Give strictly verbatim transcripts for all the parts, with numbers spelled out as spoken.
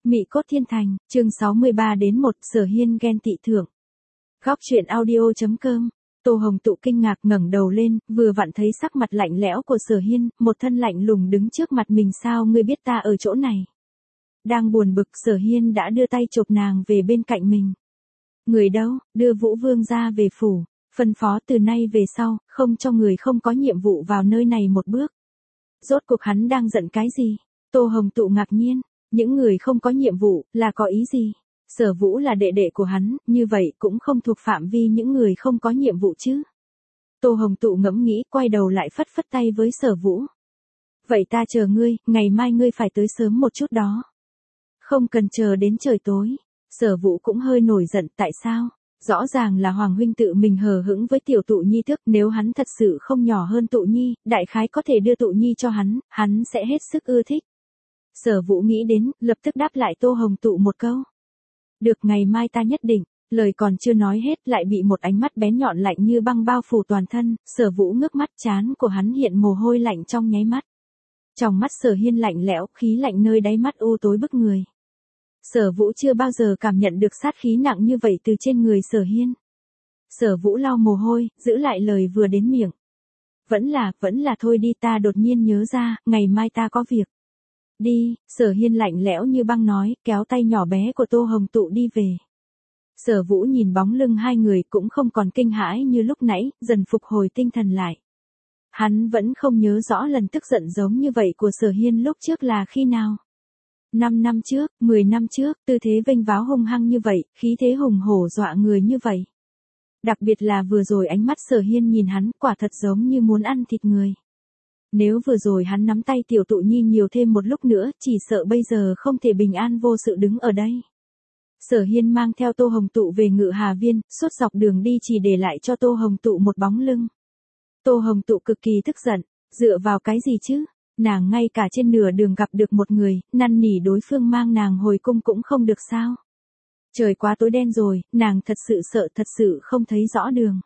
Mị cốt thiên thành, chương sáu mươi ba đến một, Sở Hiên ghen tị thưởng. Góc truyện audio.com. Tô Hồng Tụ kinh ngạc ngẩng đầu lên, vừa vặn thấy sắc mặt lạnh lẽo của Sở Hiên, một thân lạnh lùng đứng trước mặt mình. Sao ngươi biết ta ở chỗ này? Đang buồn bực, Sở Hiên đã đưa tay chộp nàng về bên cạnh mình. Người đâu? Đưa Vũ Vương ra về phủ, phân phó từ nay về sau, không cho người không có nhiệm vụ vào nơi này một bước. Rốt cuộc hắn đang giận cái gì? Tô Hồng Tụ ngạc nhiên. Những người không có nhiệm vụ, là có ý gì? Sở Vũ là đệ đệ của hắn, như vậy cũng không thuộc phạm vi những người không có nhiệm vụ chứ. Tô Hồng Tụ ngẫm nghĩ, quay đầu lại phất phất tay với Sở Vũ. Vậy ta chờ ngươi, ngày mai ngươi phải tới sớm một chút đó. Không cần chờ đến trời tối. Sở Vũ cũng hơi nổi giận, tại sao? Rõ ràng là Hoàng huynh tự mình hờ hững với tiểu Tụ Nhi thức, nếu hắn thật sự không nhỏ hơn Tụ Nhi, đại khái có thể đưa Tụ Nhi cho hắn, hắn sẽ hết sức ưa thích. Sở Vũ nghĩ đến, lập tức đáp lại Tô Hồng Tụ một câu. Được, ngày mai ta nhất định. Lời còn chưa nói hết lại bị một ánh mắt bén nhọn lạnh như băng bao phủ toàn thân. Sở Vũ ngước mắt, trán của hắn hiện mồ hôi lạnh trong nháy mắt. Trong mắt Sở Hiên lạnh lẽo, khí lạnh nơi đáy mắt u tối bức người. Sở Vũ chưa bao giờ cảm nhận được sát khí nặng như vậy từ trên người Sở Hiên. Sở Vũ lau mồ hôi, giữ lại lời vừa đến miệng. Vẫn là, vẫn là thôi đi, ta đột nhiên nhớ ra, ngày mai ta có việc. Đi, Sở Hiên lạnh lẽo như băng nói, kéo tay nhỏ bé của Tô Hồng Tụ đi về. Sở Vũ nhìn bóng lưng hai người cũng không còn kinh hãi như lúc nãy, dần phục hồi tinh thần lại. Hắn vẫn không nhớ rõ lần tức giận giống như vậy của Sở Hiên lúc trước là khi nào. Năm năm trước, mười năm trước, tư thế vênh váo hung hăng như vậy, khí thế hùng hổ dọa người như vậy. Đặc biệt là vừa rồi ánh mắt Sở Hiên nhìn hắn, quả thật giống như muốn ăn thịt người. Nếu vừa rồi hắn nắm tay tiểu Tụ Nhi nhiều thêm một lúc nữa, chỉ sợ bây giờ không thể bình an vô sự đứng ở đây. Sở Hiên mang theo Tô Hồng Tụ về Ngự Hà Viên, suốt dọc đường đi chỉ để lại cho Tô Hồng Tụ một bóng lưng. Tô Hồng Tụ cực kỳ tức giận, dựa vào cái gì chứ? Nàng ngay cả trên nửa đường gặp được một người, năn nỉ đối phương mang nàng hồi cung cũng không được sao? Trời quá tối đen rồi, nàng thật sự sợ, thật sự không thấy rõ đường.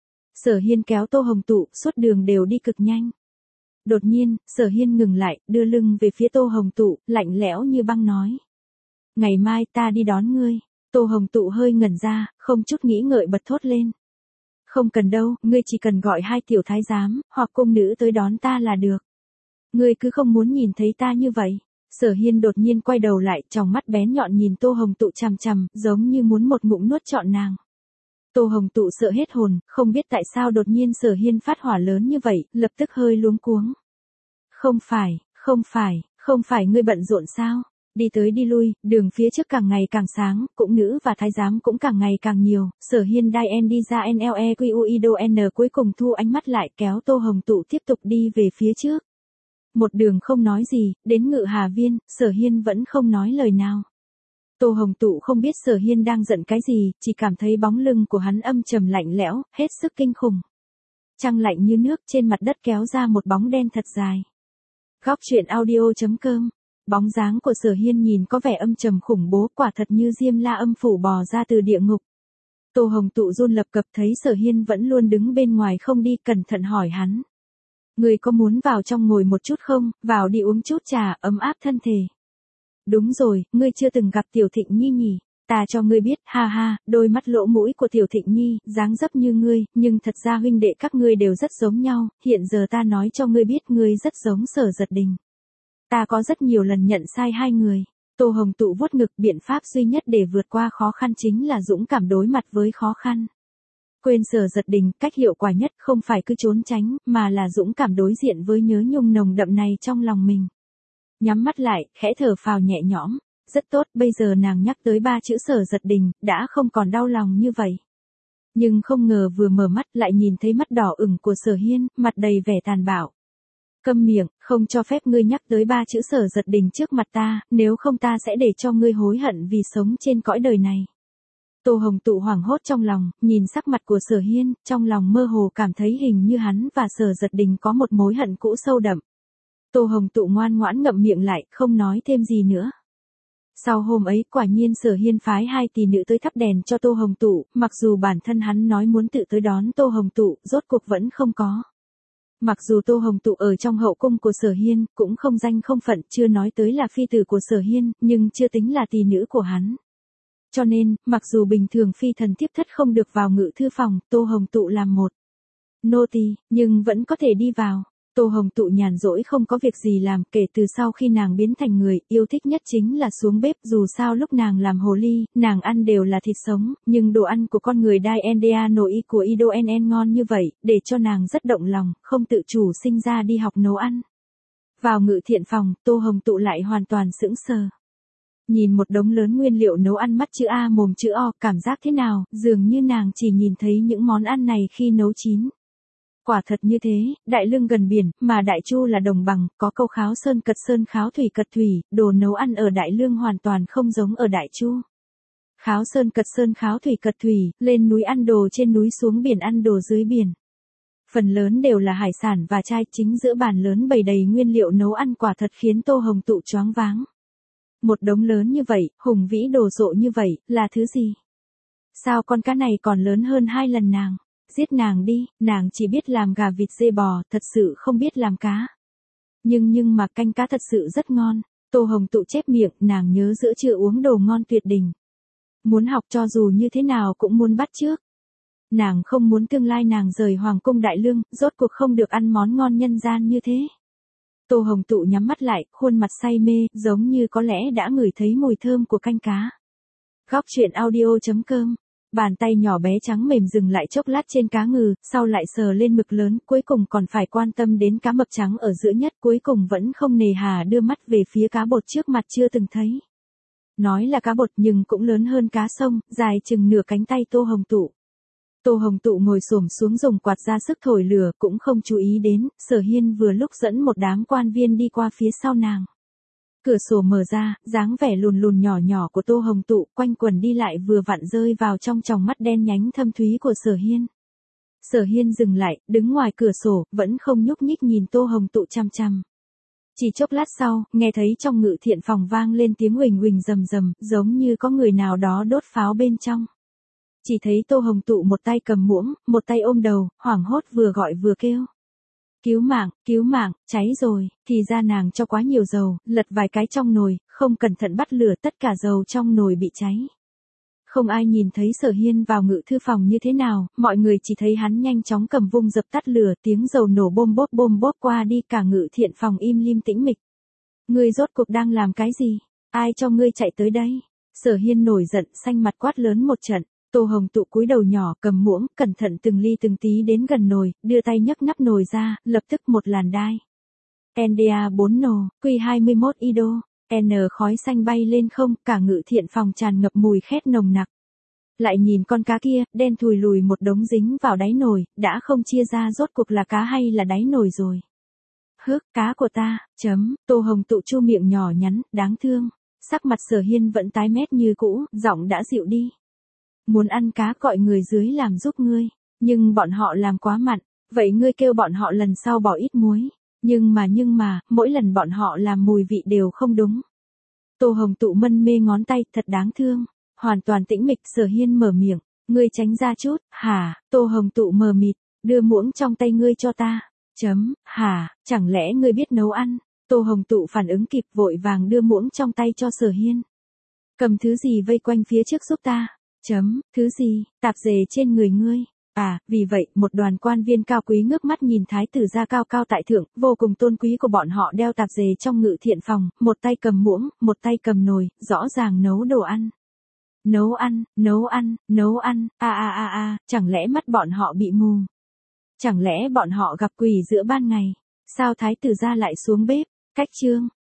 Sở Hiên kéo Tô Hồng Tụ, suốt đường đều đi cực nhanh. Đột nhiên, Sở Hiên ngừng lại, đưa lưng về phía Tô Hồng Tụ, lạnh lẽo như băng nói. Ngày mai ta đi đón ngươi. Tô Hồng Tụ hơi ngẩn ra, không chút nghĩ ngợi bật thốt lên. Không cần đâu, ngươi chỉ cần gọi hai tiểu thái giám, hoặc cung nữ tới đón ta là được. Ngươi cứ không muốn nhìn thấy ta như vậy. Sở Hiên đột nhiên quay đầu lại, tròng mắt bén nhọn nhìn Tô Hồng Tụ chằm chằm, giống như muốn một ngụm nuốt trọn nàng. Tô Hồng Tụ sợ hết hồn, không biết tại sao đột nhiên Sở Hiên phát hỏa lớn như vậy, lập tức hơi luống cuống. Không phải, không phải, không phải ngươi bận rộn sao? Đi tới đi lui, đường phía trước càng ngày càng sáng, cũng nữ và thái giám cũng càng ngày càng nhiều. Sở Hiên đai en đi ra en lờ e quy u i đô n cuối cùng thu ánh mắt lại, kéo Tô Hồng Tụ tiếp tục đi về phía trước. Một đường không nói gì, đến Ngự Hà Viên, Sở Hiên vẫn không nói lời nào. Tô Hồng Tụ không biết Sở Hiên đang giận cái gì, chỉ cảm thấy bóng lưng của hắn âm trầm lạnh lẽo, hết sức kinh khủng. Trăng lạnh như nước, trên mặt đất kéo ra một bóng đen thật dài. Góc truyện audio.com. Bóng dáng của Sở Hiên nhìn có vẻ âm trầm khủng bố, quả thật như Diêm La âm phủ bò ra từ địa ngục. Tô Hồng Tụ run lập cập thấy Sở Hiên vẫn luôn đứng bên ngoài không đi, cẩn thận hỏi hắn. Ngươi có muốn vào trong ngồi một chút không, vào đi uống chút trà, ấm áp thân thể. Đúng rồi, ngươi chưa từng gặp Tiểu Thịnh Nhi nhỉ? Ta cho ngươi biết, ha ha, đôi mắt lỗ mũi của Tiểu Thịnh Nhi, dáng dấp như ngươi, nhưng thật ra huynh đệ các ngươi đều rất giống nhau, hiện giờ ta nói cho ngươi biết ngươi rất giống Sở Giật Đình. Ta có rất nhiều lần nhận sai hai người. Tô Hồng Tụ vuốt ngực, biện pháp duy nhất để vượt qua khó khăn chính là dũng cảm đối mặt với khó khăn. Quên Sở Giật Đình, cách hiệu quả nhất không phải cứ trốn tránh, mà là dũng cảm đối diện với nhớ nhung nồng đậm này trong lòng mình. Nhắm mắt lại, khẽ thở phào nhẹ nhõm. Rất tốt, bây giờ nàng nhắc tới ba chữ Sở Giật Đình, đã không còn đau lòng như vậy. Nhưng không ngờ vừa mở mắt lại nhìn thấy mắt đỏ ửng của Sở Hiên, mặt đầy vẻ tàn bạo. Câm miệng, không cho phép ngươi nhắc tới ba chữ Sở Giật Đình trước mặt ta, nếu không ta sẽ để cho ngươi hối hận vì sống trên cõi đời này. Tô Hồng Tụ hoảng hốt trong lòng, nhìn sắc mặt của Sở Hiên, trong lòng mơ hồ cảm thấy hình như hắn và Sở Giật Đình có một mối hận cũ sâu đậm. Tô Hồng Tụ ngoan ngoãn ngậm miệng lại, không nói thêm gì nữa. Sau hôm ấy, quả nhiên Sở Hiên phái hai tỷ nữ tới thắp đèn cho Tô Hồng Tụ, mặc dù bản thân hắn nói muốn tự tới đón Tô Hồng Tụ, rốt cuộc vẫn không có. Mặc dù Tô Hồng Tụ ở trong hậu cung của Sở Hiên, cũng không danh không phận, chưa nói tới là phi tử của Sở Hiên, nhưng chưa tính là tỷ nữ của hắn. Cho nên, mặc dù bình thường phi thần thiếp thất không được vào ngự thư phòng, Tô Hồng Tụ làm một nô tỳ, nhưng vẫn có thể đi vào. Tô Hồng Tụ nhàn rỗi không có việc gì làm, kể từ sau khi nàng biến thành người, yêu thích nhất chính là xuống bếp, dù sao lúc nàng làm hồ ly, nàng ăn đều là thịt sống, nhưng đồ ăn của con người Dai Endea nội y của Ido en en ngon như vậy, để cho nàng rất động lòng, không tự chủ sinh ra đi học nấu ăn. Vào ngự thiện phòng, Tô Hồng Tụ lại hoàn toàn sững sờ. Nhìn một đống lớn nguyên liệu nấu ăn mắt chữ A mồm chữ O, cảm giác thế nào, dường như nàng chỉ nhìn thấy những món ăn này khi nấu chín. Quả thật như thế, Đại Lương gần biển, mà Đại Chu là đồng bằng, có câu kháo sơn cật sơn kháo thủy cật thủy, đồ nấu ăn ở Đại Lương hoàn toàn không giống ở Đại Chu. Kháo sơn cật sơn kháo thủy cật thủy, lên núi ăn đồ trên núi xuống biển ăn đồ dưới biển. Phần lớn đều là hải sản và chay, chính giữa bàn lớn bày đầy nguyên liệu nấu ăn, quả thật khiến Tô Hồng Tụ choáng váng. Một đống lớn như vậy, hùng vĩ đồ sộ như vậy, là thứ gì? Sao con cá này còn lớn hơn hai lần nàng? Giết nàng đi, nàng chỉ biết làm gà vịt dê bò, thật sự không biết làm cá. Nhưng nhưng mà canh cá thật sự rất ngon. Tô Hồng Tụ chép miệng, nàng nhớ giữa trưa uống đồ ngon tuyệt đỉnh. Muốn học cho dù như thế nào cũng muốn bắt chước. Nàng không muốn tương lai nàng rời Hoàng cung Đại Lương, rốt cuộc không được ăn món ngon nhân gian như thế. Tô Hồng Tụ nhắm mắt lại, khuôn mặt say mê, giống như có lẽ đã ngửi thấy mùi thơm của canh cá. Góc truyện audio chấm com. Bàn tay nhỏ bé trắng mềm dừng lại chốc lát trên cá ngừ, sau lại sờ lên mực lớn, cuối cùng còn phải quan tâm đến cá mập trắng ở giữa nhất, cuối cùng vẫn không nề hà đưa mắt về phía cá bột trước mặt chưa từng thấy. Nói là cá bột nhưng cũng lớn hơn cá sông, dài chừng nửa cánh tay Tô Hồng Tụ. Tô Hồng Tụ ngồi xổm xuống dùng quạt ra sức thổi lửa, cũng không chú ý đến, Sở Hiên vừa lúc dẫn một đám quan viên đi qua phía sau nàng. Cửa sổ mở ra, dáng vẻ lùn lùn nhỏ nhỏ của Tô Hồng Tụ quanh quần đi lại vừa vặn rơi vào trong tròng mắt đen nhánh thâm thúy của Sở Hiên. Sở Hiên dừng lại, đứng ngoài cửa sổ, vẫn không nhúc nhích nhìn Tô Hồng Tụ chăm chăm. Chỉ chốc lát sau, nghe thấy trong ngự thiện phòng vang lên tiếng huỳnh huỳnh rầm rầm, giống như có người nào đó đốt pháo bên trong. Chỉ thấy Tô Hồng Tụ một tay cầm muỗng, một tay ôm đầu, hoảng hốt vừa gọi vừa kêu. Cứu mạng, cứu mạng, cháy rồi, thì ra nàng cho quá nhiều dầu, lật vài cái trong nồi, không cẩn thận bắt lửa, tất cả dầu trong nồi bị cháy. Không ai nhìn thấy Sở Hiên vào ngự thư phòng như thế nào, mọi người chỉ thấy hắn nhanh chóng cầm vung dập tắt lửa, tiếng dầu nổ bôm bốp bôm bốp qua đi, cả ngự thiện phòng im lim tĩnh mịch. Ngươi rốt cuộc đang làm cái gì? Ai cho ngươi chạy tới đây? Sở Hiên nổi giận, xanh mặt quát lớn một trận. Tô Hồng Tụ cúi đầu nhỏ, cầm muỗng, cẩn thận từng ly từng tí đến gần nồi, đưa tay nhấc nắp nồi ra, lập tức một làn đai. Endea bốn nồ, Q hai mươi mốt Ido, N khói xanh bay lên không, cả ngự thiện phòng tràn ngập mùi khét nồng nặc. Lại nhìn con cá kia, đen thùi lùi một đống dính vào đáy nồi, đã không chia ra rốt cuộc là cá hay là đáy nồi rồi. Hước, cá của ta, chấm, Tô Hồng Tụ chu miệng nhỏ nhắn, đáng thương. Sắc mặt Sở Hiên vẫn tái mét như cũ, giọng đã dịu đi. Muốn ăn cá gọi người dưới làm giúp ngươi, nhưng bọn họ làm quá mặn, vậy ngươi kêu bọn họ lần sau bỏ ít muối, nhưng mà nhưng mà, mỗi lần bọn họ làm mùi vị đều không đúng. Tô Hồng Tụ mân mê ngón tay, thật đáng thương, hoàn toàn tĩnh mịch. Sở Hiên mở miệng, ngươi tránh ra chút, hả, Tô Hồng Tụ mờ mịt, đưa muỗng trong tay ngươi cho ta, chấm, hả, chẳng lẽ ngươi biết nấu ăn? Tô Hồng Tụ phản ứng kịp vội vàng đưa muỗng trong tay cho Sở Hiên. Cầm thứ gì vây quanh phía trước giúp ta. Chấm, thứ gì, tạp dề trên người ngươi. À, vì vậy, một đoàn quan viên cao quý ngước mắt nhìn thái tử gia cao cao tại thượng, vô cùng tôn quý của bọn họ đeo tạp dề trong ngự thiện phòng, một tay cầm muỗng, một tay cầm nồi, rõ ràng nấu đồ ăn. Nấu ăn, nấu ăn, nấu ăn, a a a a, chẳng lẽ mắt bọn họ bị mù? Chẳng lẽ bọn họ gặp quỷ giữa ban ngày? Sao thái tử gia lại xuống bếp? Cách chương